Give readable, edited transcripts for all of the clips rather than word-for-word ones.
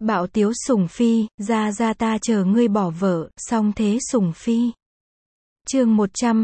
Bạo tiếu sủng phi, ra ta chờ ngươi bỏ vợ, song thế sủng phi. Chương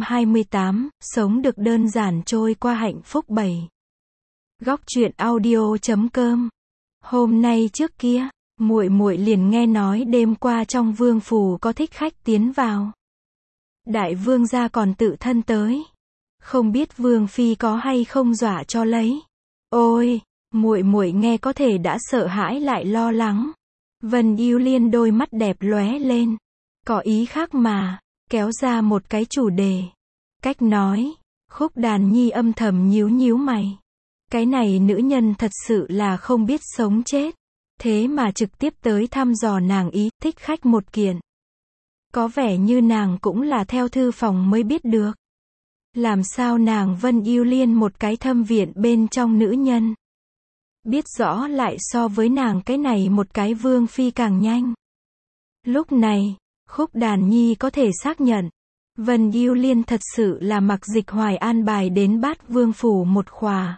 128, sống được đơn giản trôi qua hạnh phúc 7. Góc truyện audio.com. Hôm nay trước kia, muội muội liền nghe nói đêm qua trong vương phủ có thích khách tiến vào. Đại vương gia còn tự thân tới. Không biết vương phi có hay không dọa cho lấy. Ôi, muội muội nghe có thể đã sợ hãi lại lo lắng. Vân Yêu Liên đôi mắt đẹp lóe lên. Có ý khác mà, kéo ra một cái chủ đề. Cách nói, Khúc Đàn Nhi âm thầm nhíu nhíu mày. Cái này nữ nhân thật sự là không biết sống chết. Thế mà trực tiếp tới thăm dò nàng ý, thích khách một kiện. Có vẻ như nàng cũng là theo thư phòng mới biết được. Làm sao nàng Vân Yêu Liên một cái thâm viện bên trong nữ nhân. Biết rõ lại so với nàng cái này một cái vương phi càng nhanh. Lúc này, Khúc Đàn Nhi có thể xác nhận. Vân Yêu Liên thật sự là mặc Dịch Hoài an bài đến Bát Vương phủ một khóa.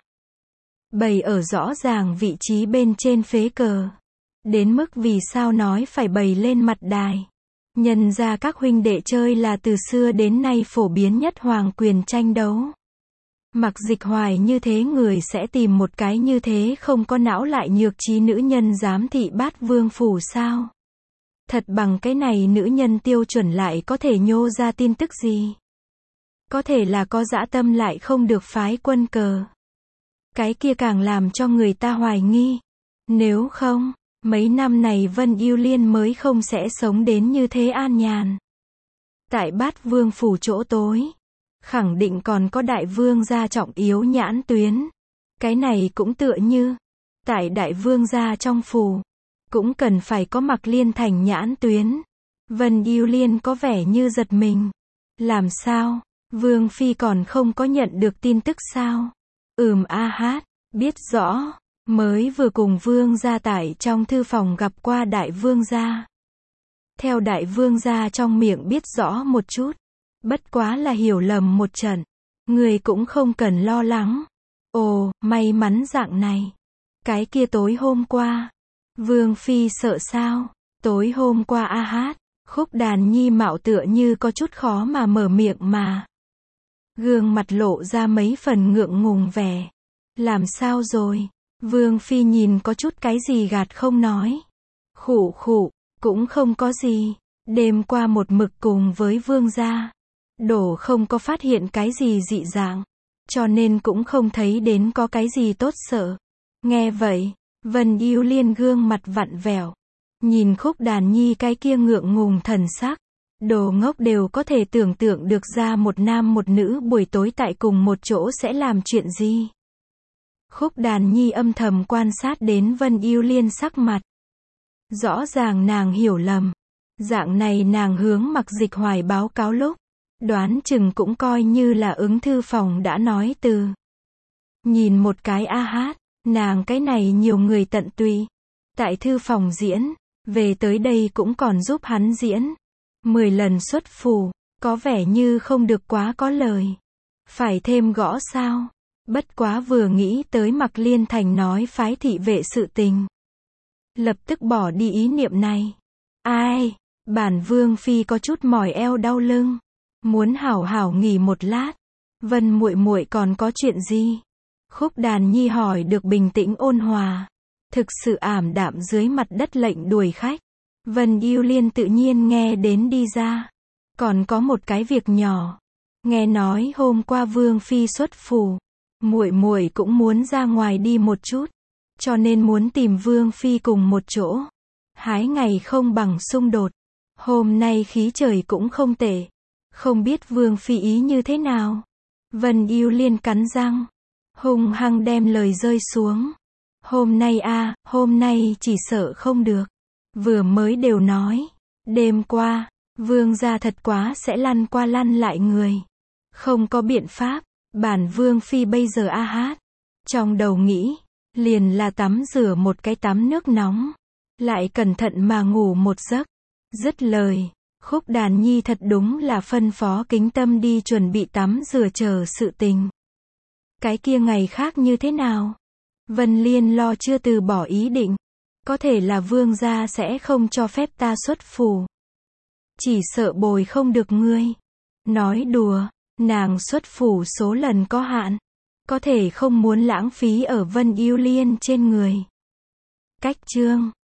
Bày ở rõ ràng vị trí bên trên phế cờ. Đến mức vì sao nói phải bày lên mặt đài. Nhân ra các huynh đệ chơi là từ xưa đến nay phổ biến nhất hoàng quyền tranh đấu. Mặc Dịch Hoài như thế người sẽ tìm một cái như thế không có não lại nhược trí nữ nhân giám thị Bát Vương phủ sao? Thật bằng cái này nữ nhân tiêu chuẩn lại có thể nhô ra tin tức gì? Có thể là có dã tâm lại không được phái quân cờ. Cái kia càng làm cho người ta hoài nghi. Nếu không, mấy năm này Vân Yêu Liên mới không sẽ sống đến như thế an nhàn. Tại Bát Vương phủ chỗ tối, khẳng định còn có đại vương gia trọng yếu nhãn tuyến. Cái này cũng tựa như, tại đại vương gia trong phủ, cũng cần phải có Mặc Liên Thành nhãn tuyến. Vân Yêu Liên có vẻ như giật mình. Làm sao? Vương phi còn không có nhận được tin tức sao? Biết rõ. Mới vừa cùng vương gia tại trong thư phòng gặp qua đại vương gia. Theo đại vương gia trong miệng biết rõ một chút. Bất quá là hiểu lầm một trận. Người cũng không cần lo lắng. Ồ, may mắn dạng này. Cái kia tối hôm qua. Vương phi sợ sao? Tối hôm qua Khúc Đàn Nhi mạo tựa như có chút khó mà mở miệng mà. Gương mặt lộ ra mấy phần ngượng ngùng vẻ. Làm sao rồi? Vương phi nhìn có chút cái gì gạt không nói. Khụ, cũng không có gì. Đêm qua một mực cùng với vương gia. Đổ không có phát hiện cái gì dị dạng. Cho nên cũng không thấy đến có cái gì tốt sợ. Nghe vậy, Vân Yêu Liên gương mặt vặn vẹo. Nhìn Khúc Đàn Nhi cái kia ngượng ngùng thần sắc. Đồ ngốc đều có thể tưởng tượng được ra một nam một nữ buổi tối tại cùng một chỗ sẽ làm chuyện gì. Khúc Đàn Nhi âm thầm quan sát đến Vân Yêu Liên sắc mặt. Rõ ràng nàng hiểu lầm. Dạng này nàng hướng Mặc Dịch Hoài báo cáo lúc. Đoán chừng cũng coi như là ứng thư phòng đã nói từ. Nhìn một cái nàng cái này nhiều người tận tụy. Tại thư phòng diễn, về tới đây cũng còn giúp hắn diễn. 10 lần xuất phủ, có vẻ như không được quá có lời. Phải thêm gõ sao? Bất quá vừa nghĩ tới Mặc Liên Thành nói phái thị vệ sự tình. Lập tức bỏ đi ý niệm này. Bản vương phi có chút mỏi eo đau lưng. Muốn hảo hảo nghỉ một lát. Vân muội muội còn có chuyện gì? Khúc Đàn Nhi hỏi được bình tĩnh ôn hòa. Thực sự ảm đạm dưới mặt đất lệnh đuổi khách. Vân Yêu Liên tự nhiên nghe đến đi ra. Còn có một cái việc nhỏ. Nghe nói hôm qua vương phi xuất phủ. Muội muội cũng muốn ra ngoài đi một chút. Cho nên muốn tìm vương phi cùng một chỗ. Hái ngày không bằng xung đột. Hôm nay khí trời cũng không tệ. Không biết vương phi ý như thế nào. Vân Yêu Liên cắn răng. Hung hăng đem lời rơi xuống. Hôm nay chỉ sợ không được. Vừa mới đều nói. Đêm qua, vương gia thật quá sẽ lăn qua lăn lại người. Không có biện pháp. Bản vương phi bây giờ trong đầu nghĩ. Liền là tắm rửa một cái tắm nước nóng. Lại cẩn thận mà ngủ một giấc. Dứt lời. Khúc Đàn Nhi thật đúng là phân phó Kính Tâm đi chuẩn bị tắm rửa chờ sự tình. Cái kia ngày khác như thế nào? Vân Liên lo chưa từ bỏ ý định. Có thể là vương gia sẽ không cho phép ta xuất phủ. Chỉ sợ bồi không được ngươi. Nói đùa, nàng xuất phủ số lần có hạn. Có thể không muốn lãng phí ở Vân Yêu Liên trên người. Cách chương